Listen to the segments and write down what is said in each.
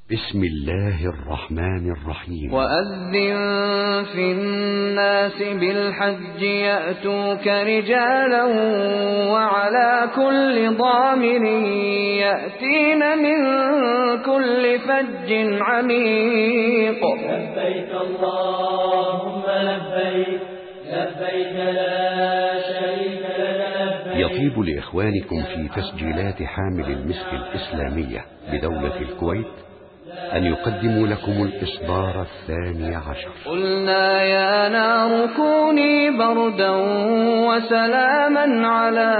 بسم الله الرحمن الرحيم. وأذن في الناس بالحج يأتوك رجالا وعلى كل ضامر يأتين من كل فج عميق. لبيك اللهم لبيك لبيك لا شريك لك لبيك. يطيب لإخوانكم في تسجيلات حامل المسك الإسلامية بدولة الكويت أن يقدموا لكم الإصدار 12. قلنا يا نار كوني بردا وسلاما على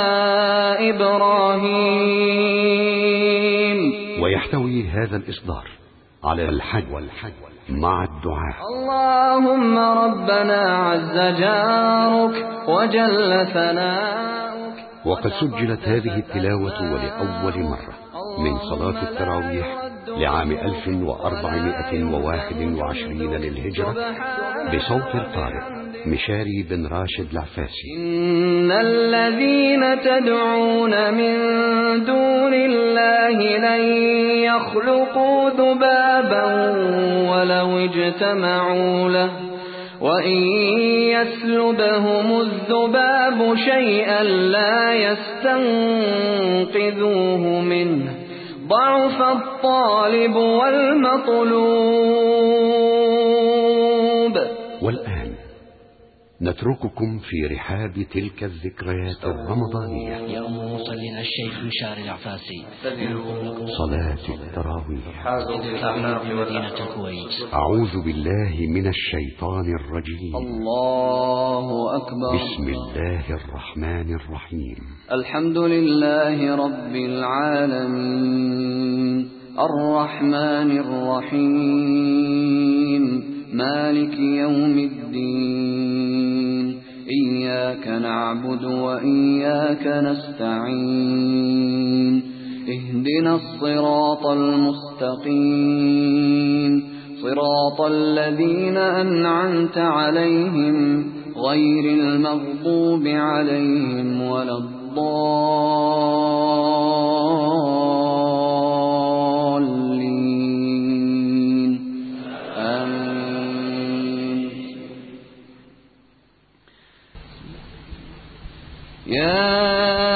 إبراهيم. ويحتوي هذا الإصدار على الحج مع الدعاء. اللهم ربنا عز جارك وجل ثناؤك. وقد سجلت هذه التلاوة ولأول مرة من صلاة التراويح لعام 1421 للهجرة بصوت القارئ مشاري بن راشد العفاسي. إن الذين تدعون من دون الله لن يخلقوا ذبابا ولو اجتمعوا له وإن يسلبهم الذباب شيئا لا يستنقذوه منه ضعف الطالب والمطلوب. والآن نترككم في رحاب تلك الذكريات الرمضانية. يأمر مصلينا الشيخ مشاري العفاسي صلاة التراويح في مدينة الكويت. أعوذ بالله من الشيطان الرجيم. الله أكبر. بسم الله الرحمن الرحيم. الحمد لله رب العالمين الرحمن الرحيم مالك يوم الدين. إياك نعبد وإياك نستعين. اهدنا الصراط المستقيم صراط الذين أنعمت عليهم غير المغضوب عليهم ولا الضالين. آمين. يا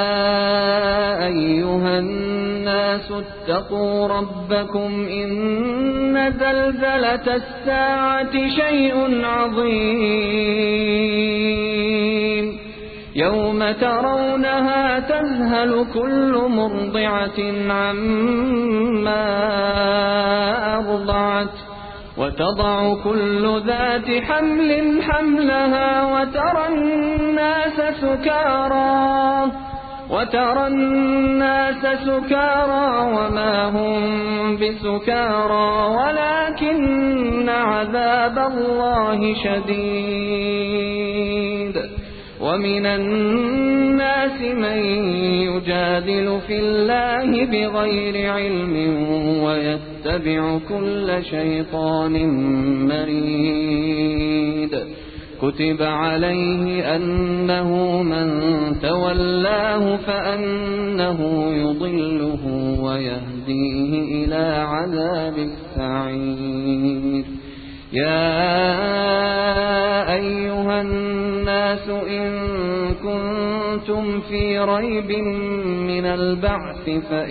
أيها الناس اتقوا ربكم إن زلزلة الساعة شيء عظيم. يوم ترونها تذهل كل مرضعة عما أرضعت وتضع كل ذات حمل حملها وترى الناس سكارى وما هم بسكارى ولكن عذاب الله شديد. ومن الناس من يجادل في الله بغير علم ويتبع كل شيطان مريد. كتب عليه أنه من تولاه فأنه يضله ويهديه إلى عذاب السعير. يا أيها الناس إن كنتم في ريب من البعث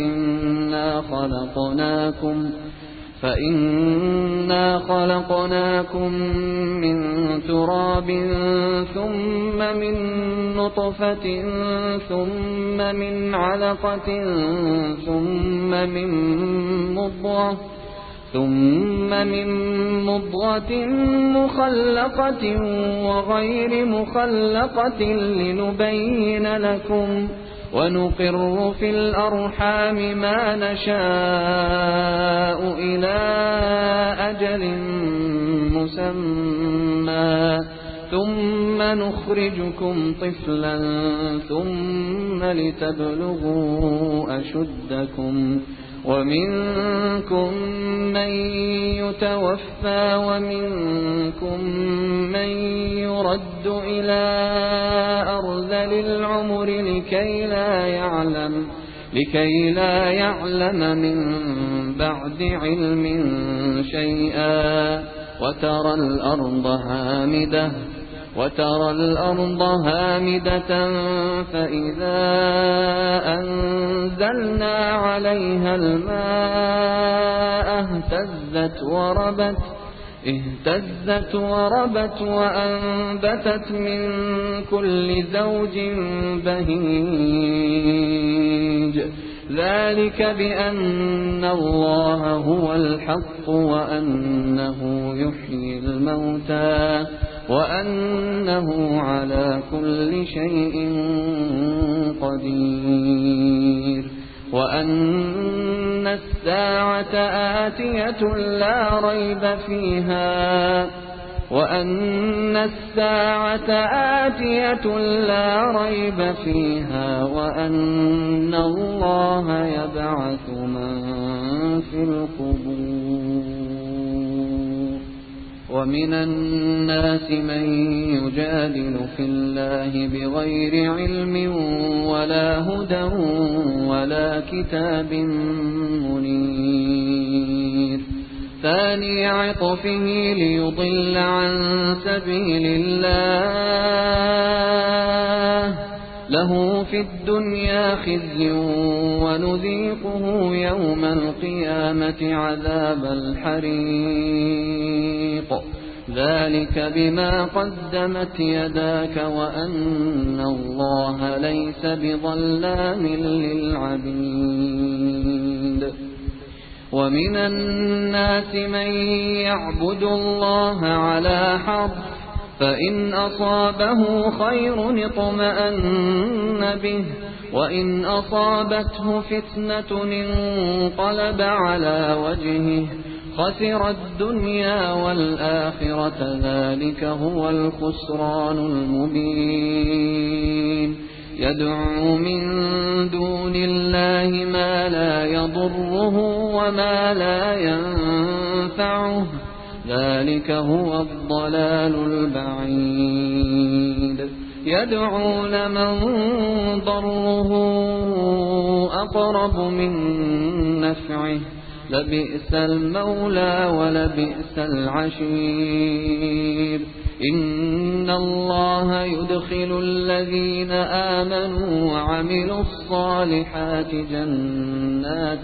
فإنا خلقناكم من تراب ثم من نطفة ثم من علقة ثم من مضغة مخلقة وغير مخلقة لنبين لكم ونقر في الأرحام ما نشاء إلى أجل مسمى ثم نخرجكم طفلا ثم لتبلغوا أشدكم ومنكم من يتوفى ومنكم من يرد إلى أرذل العمر لكي لا يعلم من بعد علم شيئا وترى الأرض هامدة فإذا أنزلنا عليها الماء اهتزت وربت وأنبتت من كل زوج بهيج ذلك بأن الله هو الحق وأنه يحيي الموتى وأنه على كل شيء قدير وأن الساعة آتية لا ريب فيها وأن الله يبعث من في القبور ومن الناس من يجادل في الله بغير علم ولا هدى ولا كتاب منير ثاني عطفه ليضل عن سبيل الله له في الدنيا خزي ونذيقه يوم القيامة عذاب الحريق ذلك بما قدمت يداك وأن الله ليس بظلام للعبيد ومن الناس من يعبد الله على حرف فإن أصابه خير اطمأن به وإن أصابته فتنة انقلب على وجهه خسر الدنيا والآخرة ذلك هو الخسران المبين يدعو من دون الله ما لا يضره وما لا ينفعه ذلك هو الضلال البعيد يدعو لمن ضره أقرب من نفعه لبئس المولى ولبئس العشير إن الله يدخل الذين آمنوا وعملوا الصالحات جنات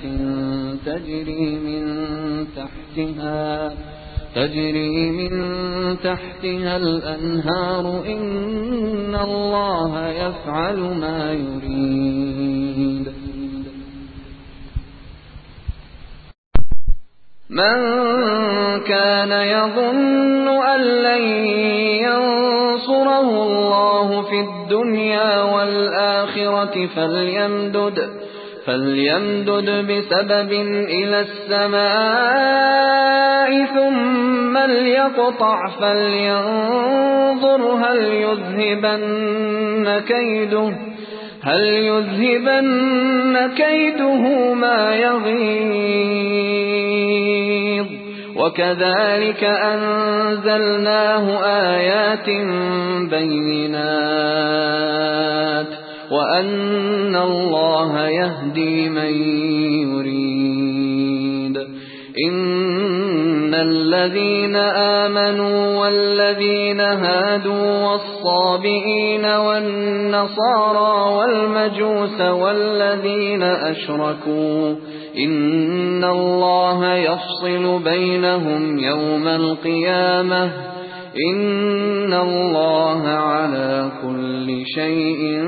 تجري من تحتها الأنهار إن الله يفعل ما يريد من كان يظن أن لن ينصره الله في الدنيا والآخرة فليمدد بسبب إلى السماء ثم ليقطع فلينظر هل يذهبن كيده ما يغيظ وكذلك أنزلناه آيات بينات وأن الله يهدي من يريد إن الذين آمنوا والذين هادوا والصابئين والنصارى والمجوس والذين أشركوا إن الله يفصل بينهم يوم القيامة إن الله على كل شيء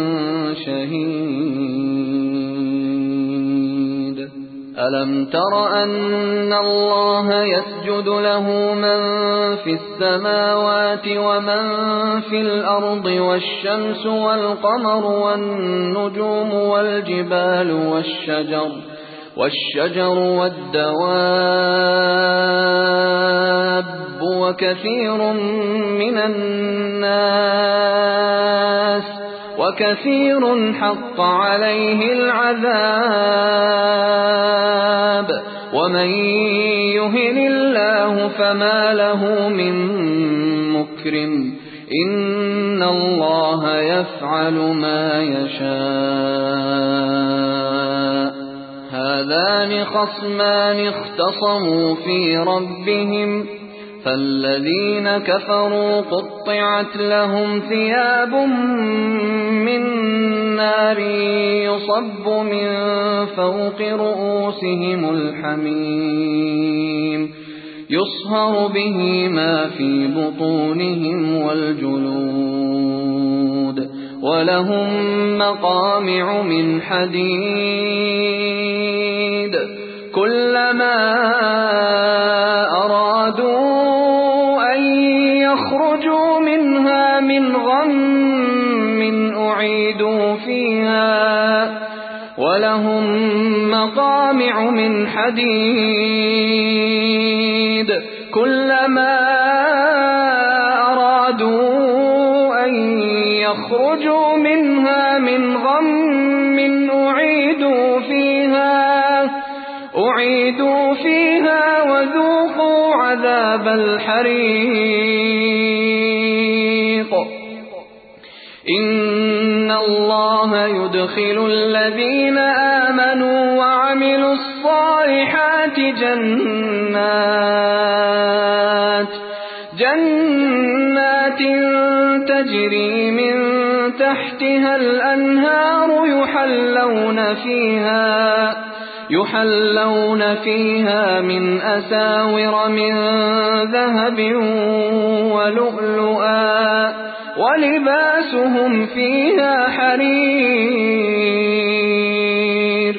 شهيد ألم تر أن الله يسجد له من في السماوات ومن في الأرض والشمس والقمر والنجوم والجبال والشجر والدواب وكثير حق عليه العذاب ومن يهن الله فما له من مكرم إن الله يفعل ما يشاء هذان خصمان اختصموا في ربهم فالذين كفروا قطعت لهم ثياب من نار يصب من فوق رؤوسهم الحميم يصهر به ما في بطونهم والجلود ولهم مقامع من حديد كلما أرادوا أن يخرجوا منها من غم أعيدوا فيها ولهم مقامع من حديد كلما أرادوا أن يخرجوا منها من غم أعيدوا فيها وذوقوا عذاب الحريق إن الله يدخل الذين آمنوا وعملوا الصالحات جنات تجري من تحتها الأنهار يحلون فيها من أساور من ذهب ولؤلؤا ولباسهم فيها حرير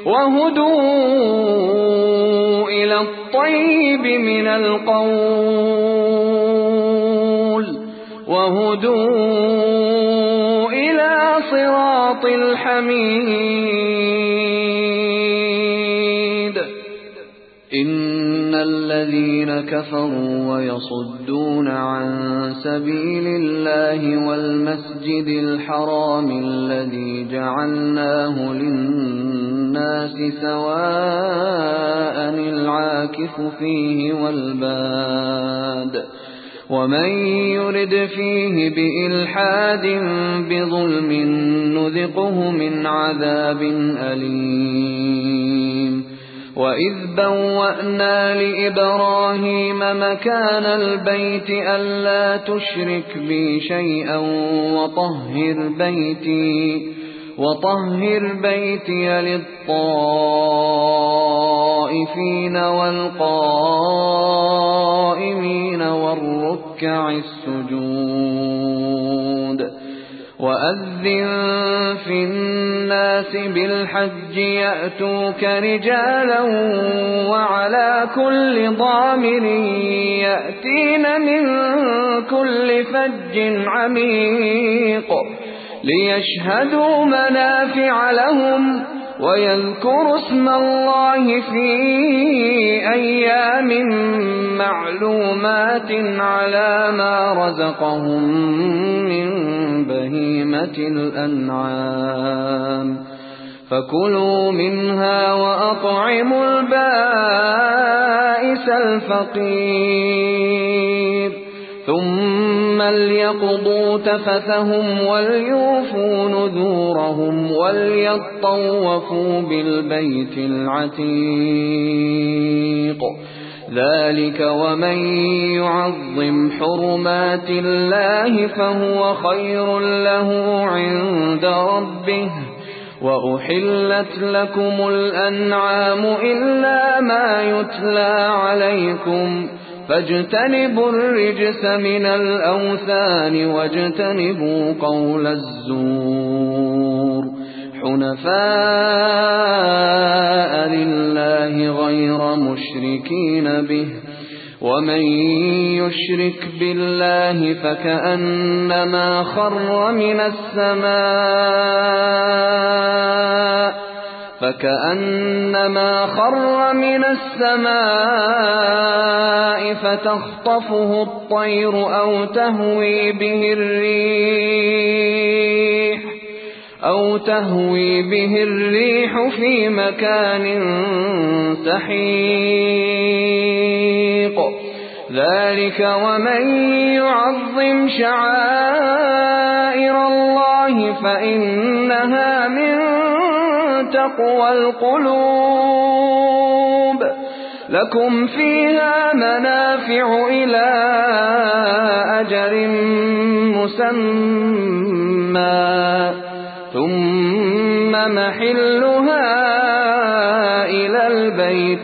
وهدوا إلى الطيب من القول وهدوا إلى صراط الحميد إن الذين كفروا ويصدون عن سبيل الله والمسجد الحرام الذي جعلناه للناس سواء العاكف فيه والباد ومن يرد فيه بإلحاد بظلم نذقه من عذاب أليم وإذ بوأنا لإبراهيم مكان البيت ألا تشرك بي شيئا وطهر بيتي للطائفين والقائمين والركع السجود وأذن في الناس بالحج يأتوك رجالا وعلى كل ضامر يأتين من كل فج عميق ليشهدوا منافع لهم ويذكروا اسم الله في أيام معلومات على ما رزقهم من بهيمة الأنعام فكلوا منها وأطعموا البائس الفقير ثم ليقضوا تفثهم وليوفوا نذورهم وليطوفوا بالبيت العتيق ذلك ومن يعظم حرمات الله فهو خير له عند ربه وأحلت لكم الأنعام إلا ما يتلى عليكم فاجتنبوا الرجس من الأوثان واجتنبوا قول الزور حنفاء لله غير مشركين به ومن يشرك بالله فكأنما خر من السماء فتخطفه الطير أو تهوي به الريح في مكان سحيق ذلك ومن يعظم شعائر الله فإنها من تقوى القلوب لكم فيها منافع إلى أجل مسمى ثم محلها إلى البيت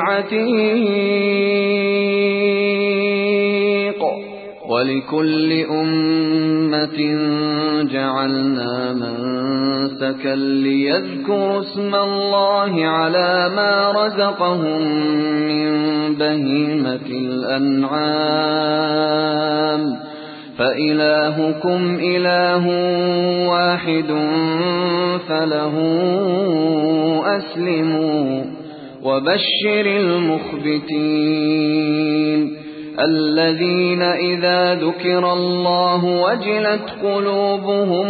العتيق ولكل أمة جعلنا منسكا ليذكروا اسم الله على ما رزقهم من بهيمة الأنعام فإلهكم إله واحد فله أسلموا وبشر المخبتين الذين إذا ذكر الله وجلت قلوبهم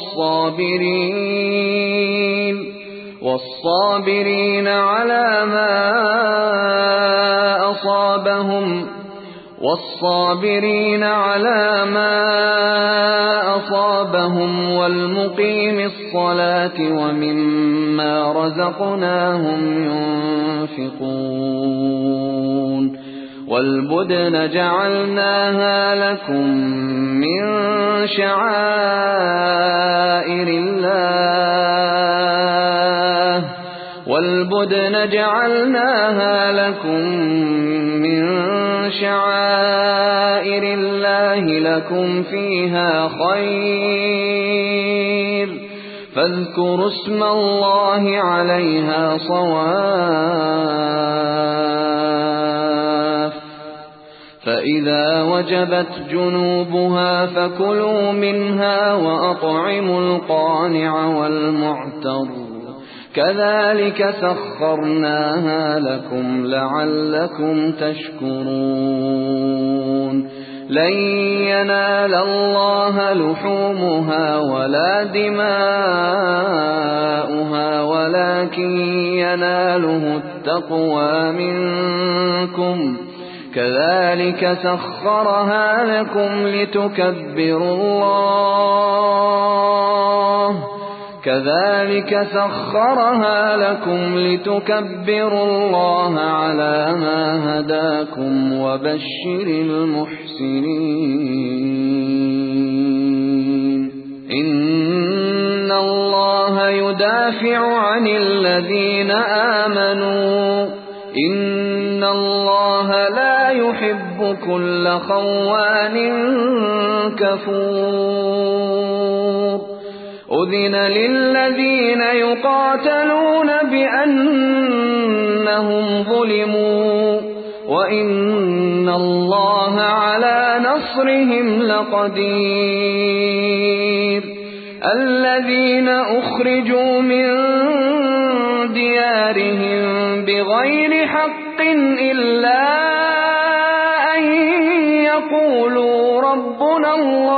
والصابرين على ما أصابهم والمقيم الصلاة ومما رزقناهم ينفقون والبدن جعلناها لكم من شعائر الله لكم فيها خير فاذكروا اسم الله عليها صواف فإذا وجبت جنوبها فكلوا منها وأطعموا القانع والمعتر كذلك سخرناها لكم لعلكم تشكرون لن ينال الله لحومها ولا دماؤها ولكن يناله التقوى منكم كذلك سخرها لكم لتكبروا الله على ما هداكم وبشر المحسنين إن الله يدافع عن الذين آمنوا إن الله لا يحب كل خوان كفور أذن للذين يقاتلون بأنهم ظلموا وإن الله على نصرهم لقدير الذين أخرجوا من ديارهم بغير حق إلا أن يقولوا ربنا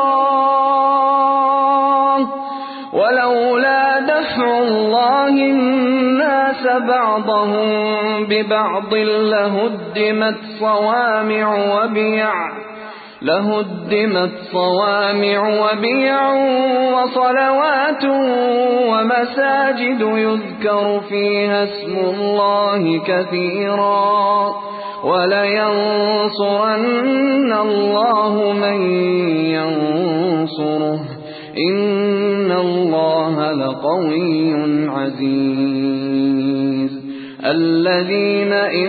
الله ولولا دفع الله الناس بعضهم ببعض لهدمت صوامع وبيع وصلوات ومساجد يذكر فيها اسم الله كثيرا ولينصرن الله من ينصره إن الله لقوي عزيز الذين إن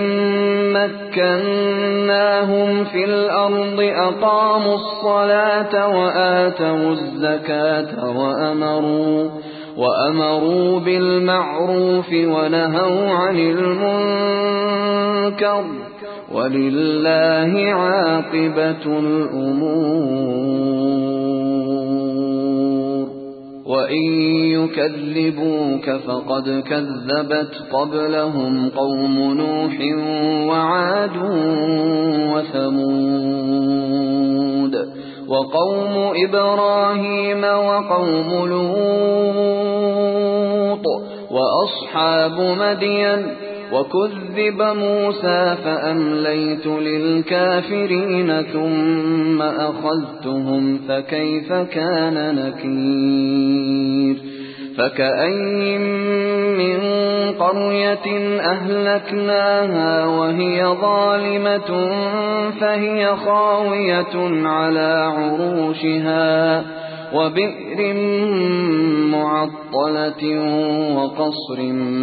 مكناهم في الأرض أقاموا الصلاة وآتوا الزكاة وأمروا بالمعروف ونهوا عن المنكر ولله عاقبة الأمور وإن يكذبوك فقد كذبت قبلهم قوم نوح وعاد وثمود وقوم إبراهيم وقوم لوط وأصحاب مدين وكذب موسى فأمليت للكافرين ثم أخذتهم فكيف كان نكير فكأين من قرية أهلكناها وهي ظالمة فهي خاوية على عروشها وبئر معطلة وقصر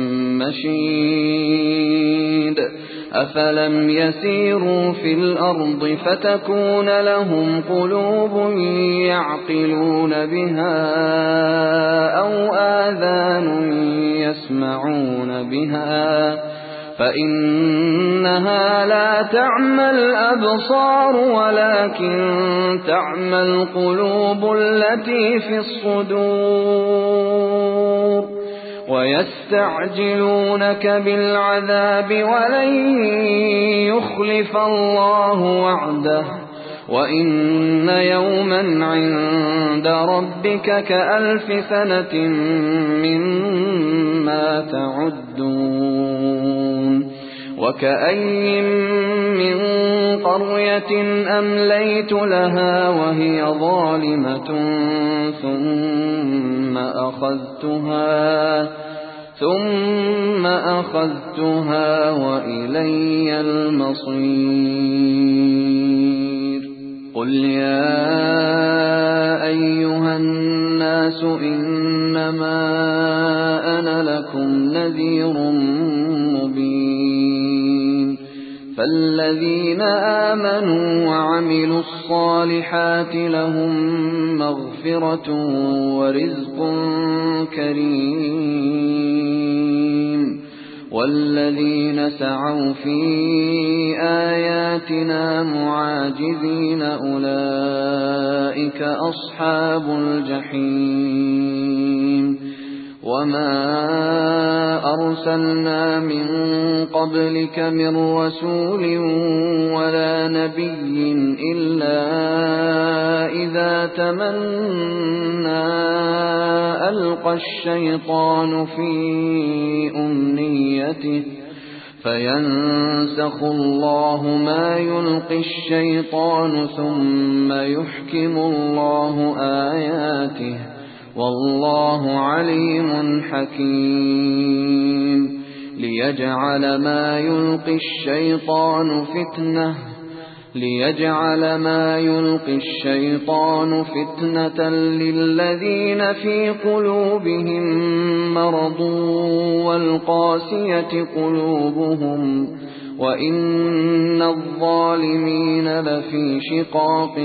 مشيد أفلم يسيروا في الأرض فتكون لهم قلوب يعقلون بها أو آذان يسمعون بها فإنها لا تعمى الأبصار ولكن تعمى القلوب التي في الصدور ويستعجلونك بالعذاب ولن يخلف الله وعده وإن يوما عند ربك كألف سنة مما تعدون وكأين من قرية أمليت لها وهي ظالمة ثم أخذتها وإلي المصير قل يا أيها الناس إنما أنا لكم نذير مبين فالذين آمنوا وعملوا الصالحات لهم مغفرة ورزق كريم والذين سعوا في آياتنا معاجزين أولئك أصحاب الجحيم وما أرسلنا من قبلك من رسول ولا نبي إلا إذا تمنى ألقى الشيطان في أمنيته فينسخ الله ما يلقي الشيطان ثم يحكم الله آياته والله عليم حكيم ليجعل ما يلقي الشيطان فتنة للذين في قلوبهم مرض والقاسية قلوبهم وإن الظالمين لفي شقاق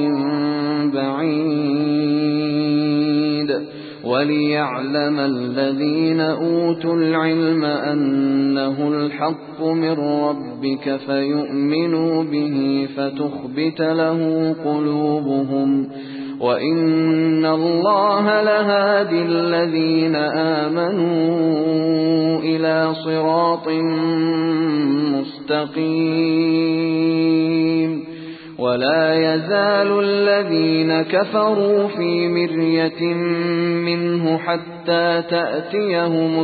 بعيد وليعلم الذين أوتوا العلم أنه الحق من ربك فيؤمنوا به فتخبت له قلوبهم وإن الله لهادي الذين آمنوا إلى صراط مستقيم ولا يزال الذين كفروا في مرية منه حتى تأتيهم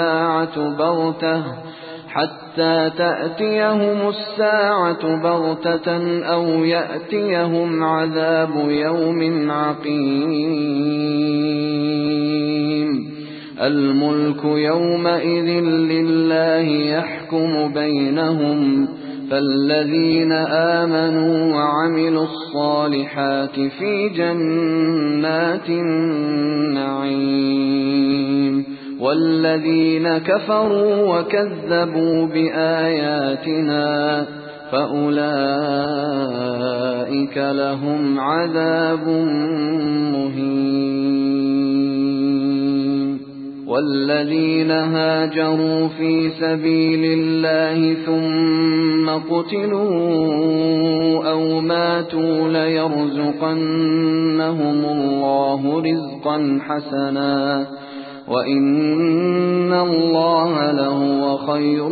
الساعة بغتة أو يأتيهم عذاب يوم عقيم الملك يومئذ لله يحكم بينهم فالذين آمنوا وعملوا الصالحات في جنات النعيم والذين كفروا وكذبوا بآياتنا فأولئك لهم عذاب مهين والذين هاجروا في سبيل الله ثم قتلوا أو ماتوا ليرزقنهم الله رزقا حسنا وإن الله لهو خير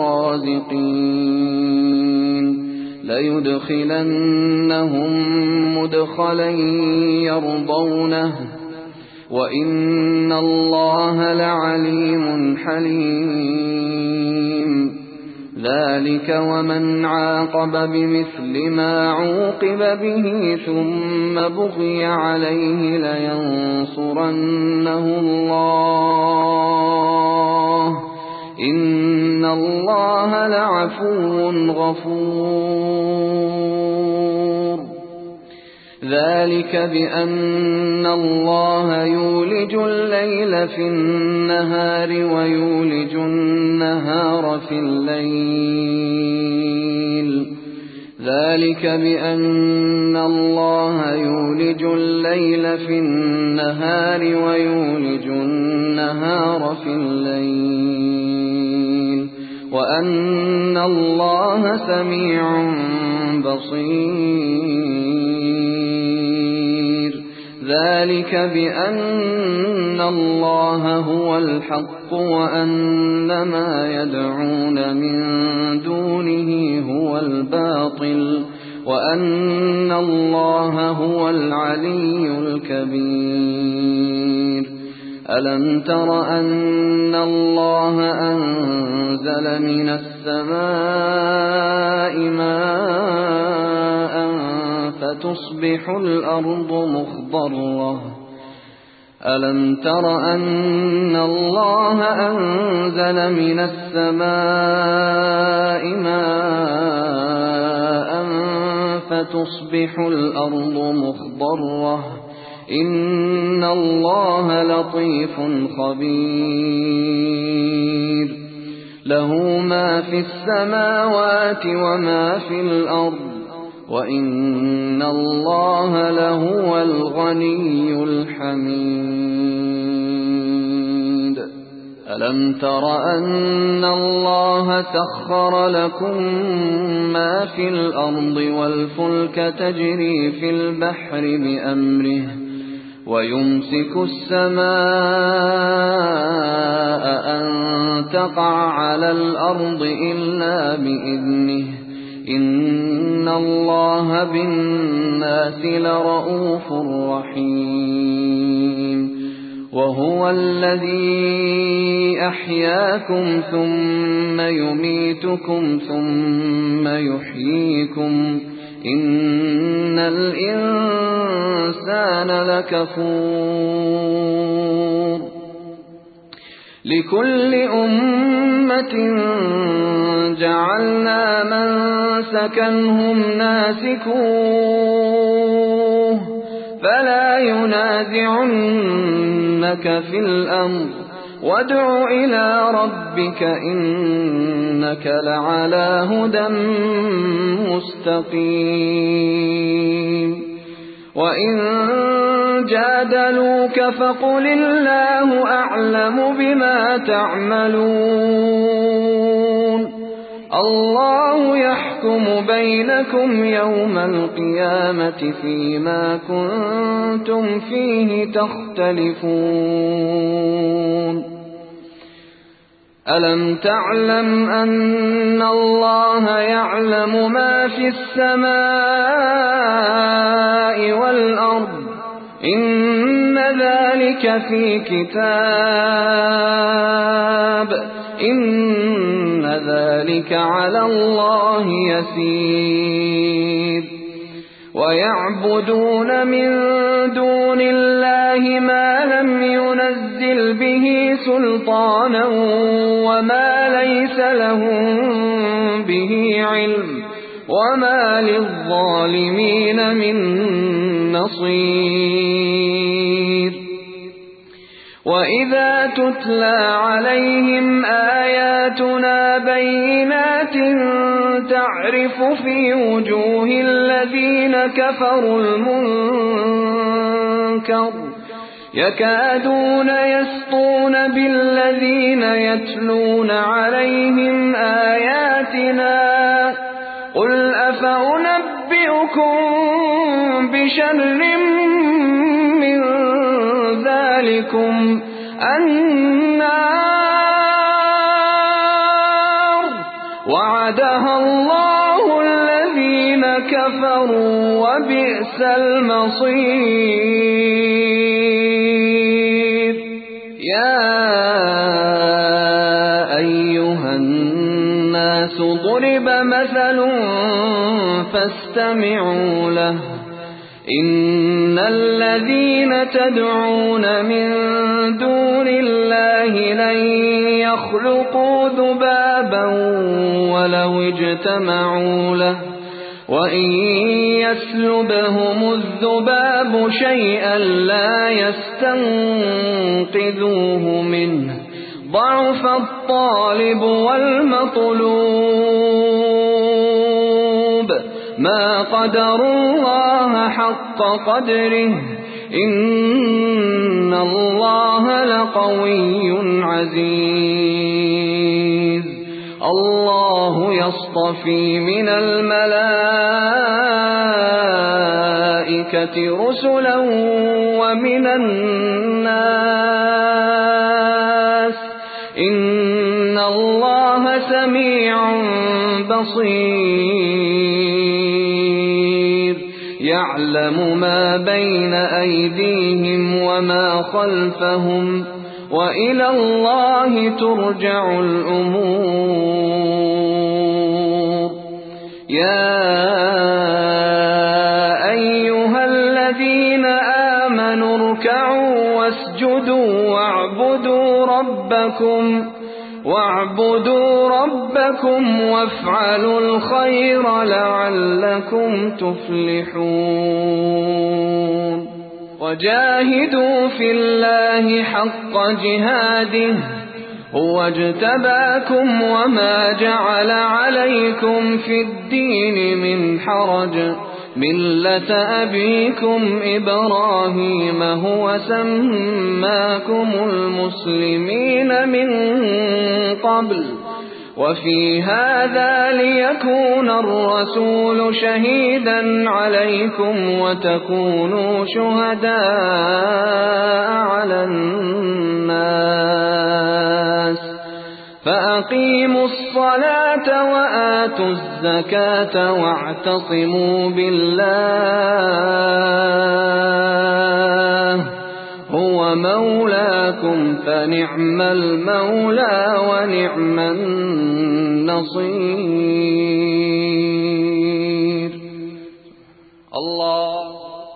الرازقين ليدخلنهم مدخلا يرضونه وإن الله لعليم حليم ذلك ومن عاقب بمثل ما عوقب به ثم بغي عليه لينصرنه الله إن الله لعفو غفور ذلك بأن الله يولج الليل في النهار ويولج النهار في الليل ذلك بأن الله يولج الليل في النهار ويولج النهار في الليل وأن الله سميع بصير ذلك بأن الله هو الحق وأن ما يدعون من دونه هو الباطل وأن الله هو العلي الكبير ألم تر أن الله أنزل من السماء ماء فتصبح الأرض مخضرة ألم تر أن الله أنزل من السماء ماء فتصبح الأرض مخضرة إن الله لطيف خبير له ما في السماوات وما في الأرض وإن الله لهو الغني الحميد ألم تر أن الله سخر لكم ما في الأرض والفلك تجري في البحر بأمره ويمسك السماء أن تقع على الأرض إلا بإذنه إن الله بالناس لرءوف رحيم وهو الذي أحياكم ثم يميتكم ثم يحييكم إن الإنسان لكفور لكل أمة جعلنا منسكا هم ناسكوه فلا ينازعنك في الأمر وادع إلى ربك إنك لعلى هدى مستقيم وإن جادلوك فقل الله أعلم بما تعملون الله يحكم بينكم يوم القيامة فيما كنتم فيه تختلفون ألم تعلم أن الله يعلم ما في السماء والأرض إن ذلك في كتاب إن ذلك على الله يسير ويعبدون من دون الله ما لم ينزل به سلطانا وما ليس لهم به علم وما للظالمين من نصير وإذا تتلى عليهم آياتنا بينات تعرف في وجوه الذين كفروا المنكر يكادون يسطون بالذين يتلون عليهم آياتنا قل أفأنبئكم بشر من ذلكم النار وعدها الله الذين كفروا وبئس المصير يا أيها الناس فاستمعوا له إن الذين تدعون من دون الله لن يخلقوا ذبابا ولو اجتمعوا له وإن يسلبهم الذباب شيئا لا يستنقذوه منه ضعف الطالب والمطلوب ما قدروا الله حق قدره إن الله لقوي عزيز الله يصطفي من الملائكة رسلا ومن الناس إن الله سميع بصير يعلم ما بين أيديهم وما خلفهم وإلى الله ترجع الأمور يا أيها الذين آمنوا اركعوا واسجدوا واعبدوا ربكم وافعلوا الخير لعلكم تفلحون وجاهدوا في الله حق جهاده هو اجتباكم وما جعل عليكم في الدين من حرج ملة أبيكم إبراهيم هو سماكم المسلمين من قبل وفي هذا ليكون الرسول شهيدا عليكم وتكونوا شهداء على الناس فأقيموا الصلاة وآتوا الزكاة واعتصموا بالله هو مولاكم فنعم المولى ونعم النصير الله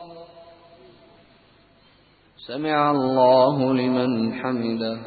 سمع الله لمن حمده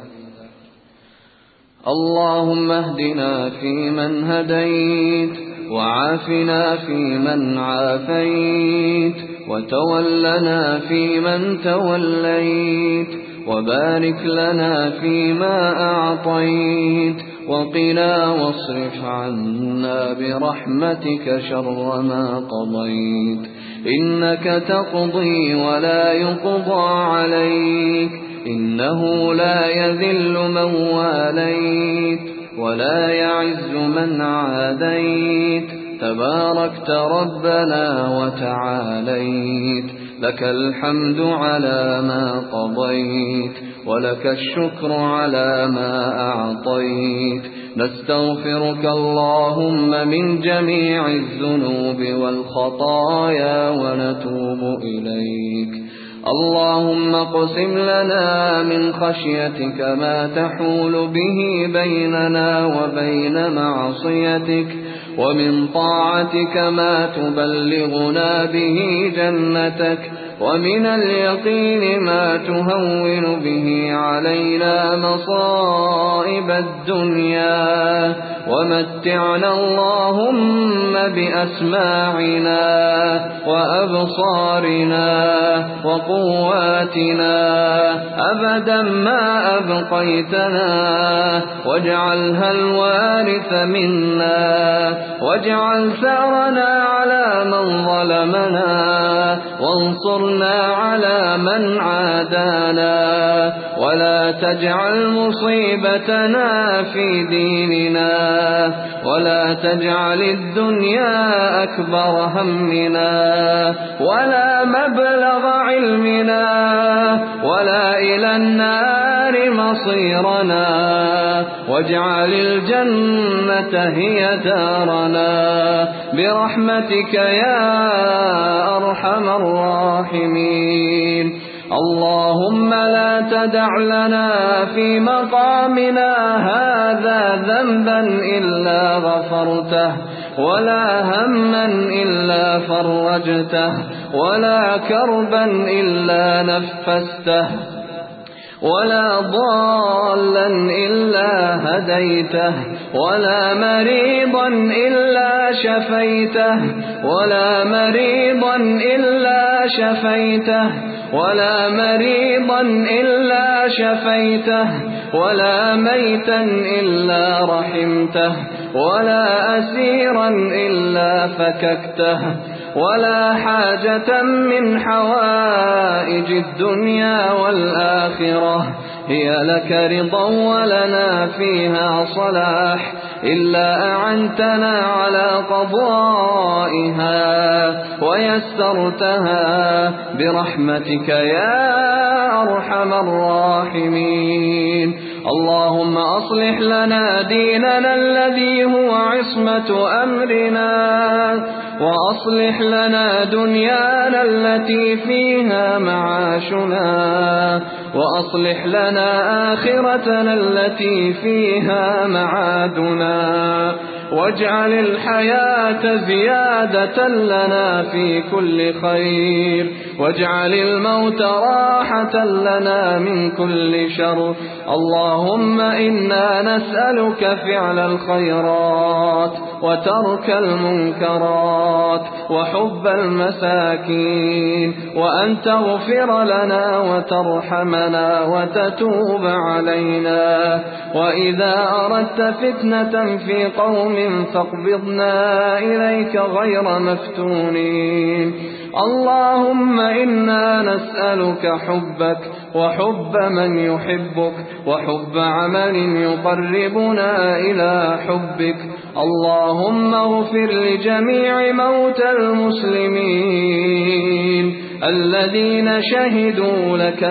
اللهم اهدنا فيمن هديت وعافنا فيمن عافيت وتولنا فيمن توليت وبارك لنا فيما أعطيت وقنا واصرف عنا برحمتك شر ما قضيت إنك تقضي ولا يقضى عليك إنه لا يذل من واليت ولا يعز من عاديت تباركت ربنا وتعاليت لك الحمد على ما قضيت ولك الشكر على ما أعطيت نستغفرك اللهم من جميع الذنوب والخطايا ونتوب إليك اللهم اقسم لنا من خشيتك ما تحول به بيننا وبين معصيتك ومن طاعتك ما تبلغنا به جنتك ومن اليقين ما تهون به علينا مصائب الدنيا ومتعنا اللهم بأسماعنا وأبصارنا وقواتنا أبدا ما أبقيتنا واجعلها الوارث منا واجعل ثأرنا على من ظلمنا وانصرنا على من عادانا ولا تجعل مصيبتنا في ديننا ولا تجعل الدنيا أكبر همنا ولا مبلغ علمنا ولا إلى النار مصيرنا واجعل الجنة هي دارنا برحمتك يا أرحم الراحمين اللهم لا تدع لنا في مقامنا هذا ذنبا إلا غفرته ولا هما إلا فرجته ولا كربا إلا نفسته ولا ضالا إلا هديته ولا مريضا إلا شفيته ولا مريضا إلا شفيته ولا مريضا إلا شفيته ولا ميتا إلا رحمته ولا أسيرا إلا فككته ولا حاجة من حوائج الدنيا والآخرة هي لك رضا ولنا فيها صلاح إلا أعنتنا على قضائها ويسرتها برحمتك يا أرحم الراحمين. اللهم أصلح لنا ديننا الذي هو عصمة أمرنا وأصلح لنا دنيانا التي فيها معاشنا وأصلح لنا آخرتنا التي فيها معادنا واجعل الحياة زيادة لنا في كل خير واجعل الموت راحة لنا من كل شر. اللهم إنا نسألك فعل الخيرات وترك المنكرات وحب المساكين وأن تغفر لنا وترحمنا وتتوب علينا وإذا أردت فتنة في قوم فاقبضنا إليك غير مفتونين. اللهم إنا نسألك حبك وحب من يحبك وحب عمل يقربنا إلى حبك. اللهم اغفر لجميع موتى المسلمين الذين شهدوا لك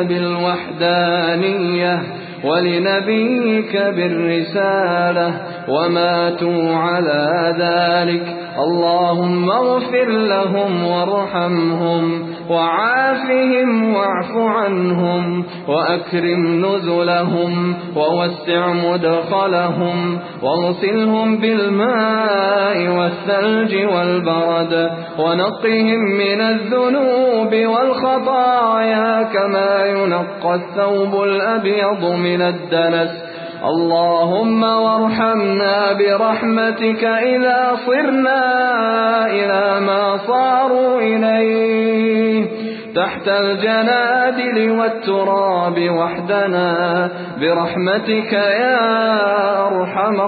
بالوحدانية ولنبيك بالرسالة وماتوا على ذلك. اللهم اغفر لهم وارحمهم وعافهم واعف عنهم وأكرم نزلهم ووسع مدخلهم واغسلهم بالماء والثلج والبرد ونقهم من الذنوب والخطايا كما ينقى الثوب الأبيض من الدنس. اللهم وارحمنا برحمتك إذا صرنا إلى ما صاروا إليه تحت الجنادل والتراب وحدنا برحمتك يا أرحم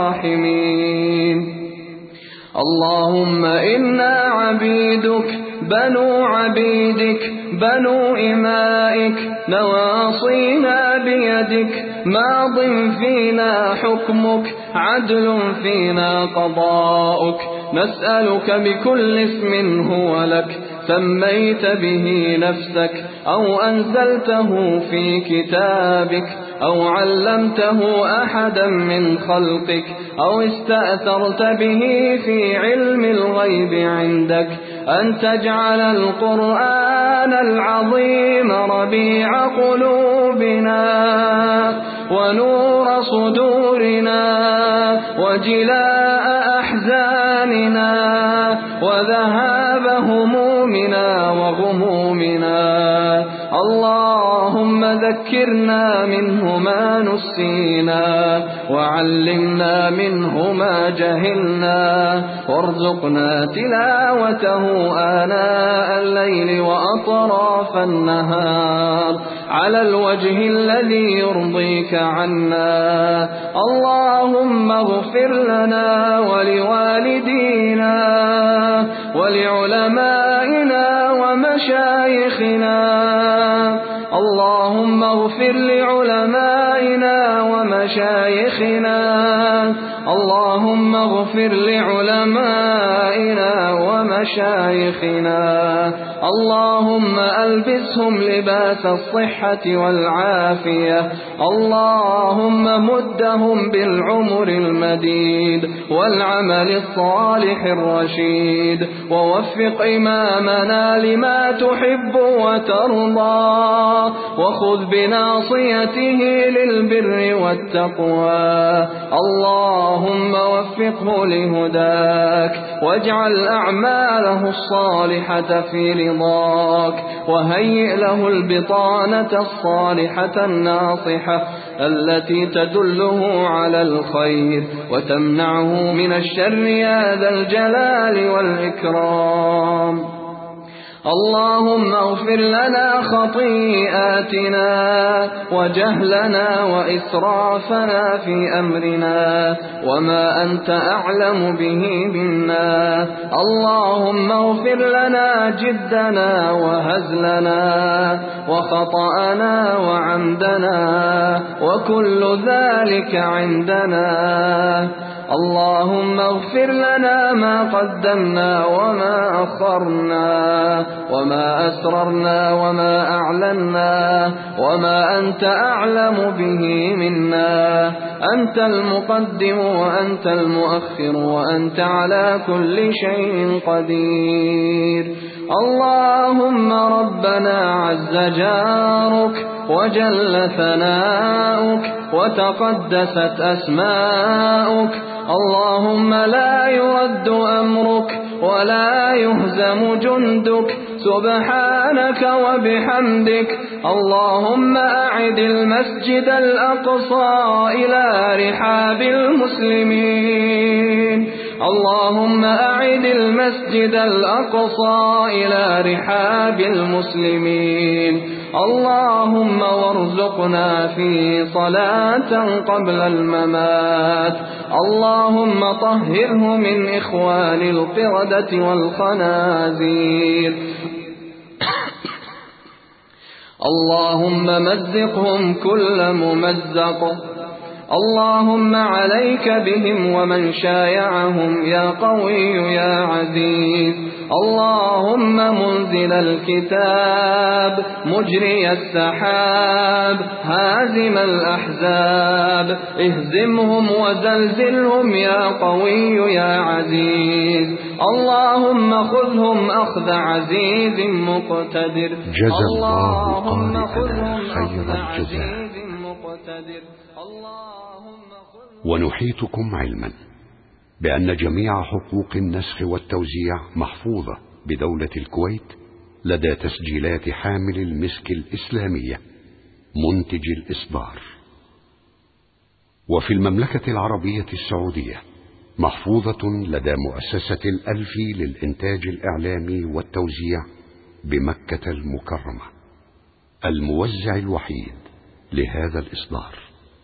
الراحمين. اللهم إنا عبيدك بنو عبيدك بنو إمائك نواصينا بيدك ماض فينا حكمك عدل فينا قضاؤك. نسألك بكل اسم هو لك سميت به نفسك أو أنزلته في كتابك أو علمته أحدا من خلقك أو استأثرت به في علم الغيب عندك أن تجعل القرآن العظيم ربيع قلوبنا ونور صدورنا وجلاء أحزاننا وذهاب همومنا وغمومنا. اللهم ذكرنا منه ما نسينا وعلمنا منه ما جهلنا وارزقنا تلاوته آناء الليل وأطراف النهار على الوجه الذي يرضيك عنا. اللهم اغفر لنا ولوالدينا ولعلمائنا ومشايخنا. اللهم اغفر لعلمائنا ومشايخنا. اللهم اغفر لعلمائنا ومشايخنا ومشايخنا. اللهم ألبسهم لباس الصحة والعافية. اللهم مدهم بالعمر المديد والعمل الصالح الرشيد، ووفق إمامنا لما تحب وترضى، وخذ بناصيته للبر والتقوى. اللهم وفقه لهداك، واجعل أعماله الصالحة في رضاك، وهيئ له البطانة الصالحة الناصحة التي تدله على الخير وتمنعه من الشر يا ذا الجلال والإكرام. اللهم اغفر لنا خطيئاتنا وجهلنا وإسرافنا في أمرنا وما أنت أعلم به منا. اللهم اغفر لنا جدنا وهزلنا وخطأنا وعمدنا وكل ذلك عندنا. اللهم اغفر لنا ما قدمنا وما أخرنا وما أسررنا وما أعلنا وما أنت أعلم به منا. أنت المقدم وأنت المؤخر وأنت على كل شيء قدير. اللهم ربنا عز جارك وجل ثناؤك وتقدست أسماؤك. اللهم لا يرد أمرك ولا يهزم جندك سبحانك وبحمدك. اللهم أعد المسجد الأقصى إلى رحاب المسلمين. اللهم أعد المسجد الأقصى إلى رحاب المسلمين. اللهم وارزقنا فيه صلاة قبل الممات. اللهم طهره من إخوان القردة والخنازير. اللهم مزقهم كل ممزق. اللهم عليك بهم ومن شايعهم يا قوي يا عزيز. اللهم منزل الكتاب مجري السحاب هازم الأحزاب اهزمهم وزلزلهم يا قوي يا عزيز. اللهم خذهم أخذ عزيز مقتدر. جزى الله قارئنا خير الجزاء. ونحيطكم علما بأن جميع حقوق النسخ والتوزيع محفوظة بدولة الكويت لدى تسجيلات حامل المسك الإسلامية منتج الإصدار، وفي المملكة العربية السعودية محفوظة لدى مؤسسة الألفي للإنتاج الإعلامي والتوزيع بمكة المكرمة، الموزع الوحيد لهذا الإصدار.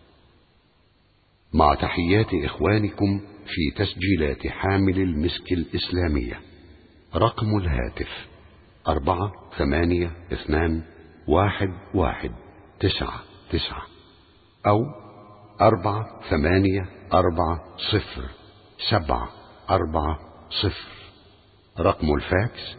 مع تحيات إخوانكم في تسجيلات حامل المسك الإسلامية. رقم الهاتف 4821199 أو 4840740. رقم الفاكس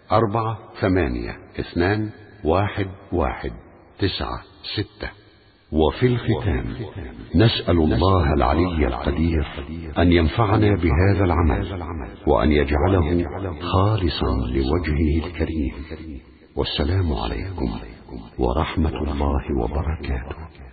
4821196. وفي الختام نسأل الله العلي القدير أن ينفعنا بهذا العمل وأن يجعله خالصا لوجهه الكريم. والسلام عليكم ورحمة الله وبركاته.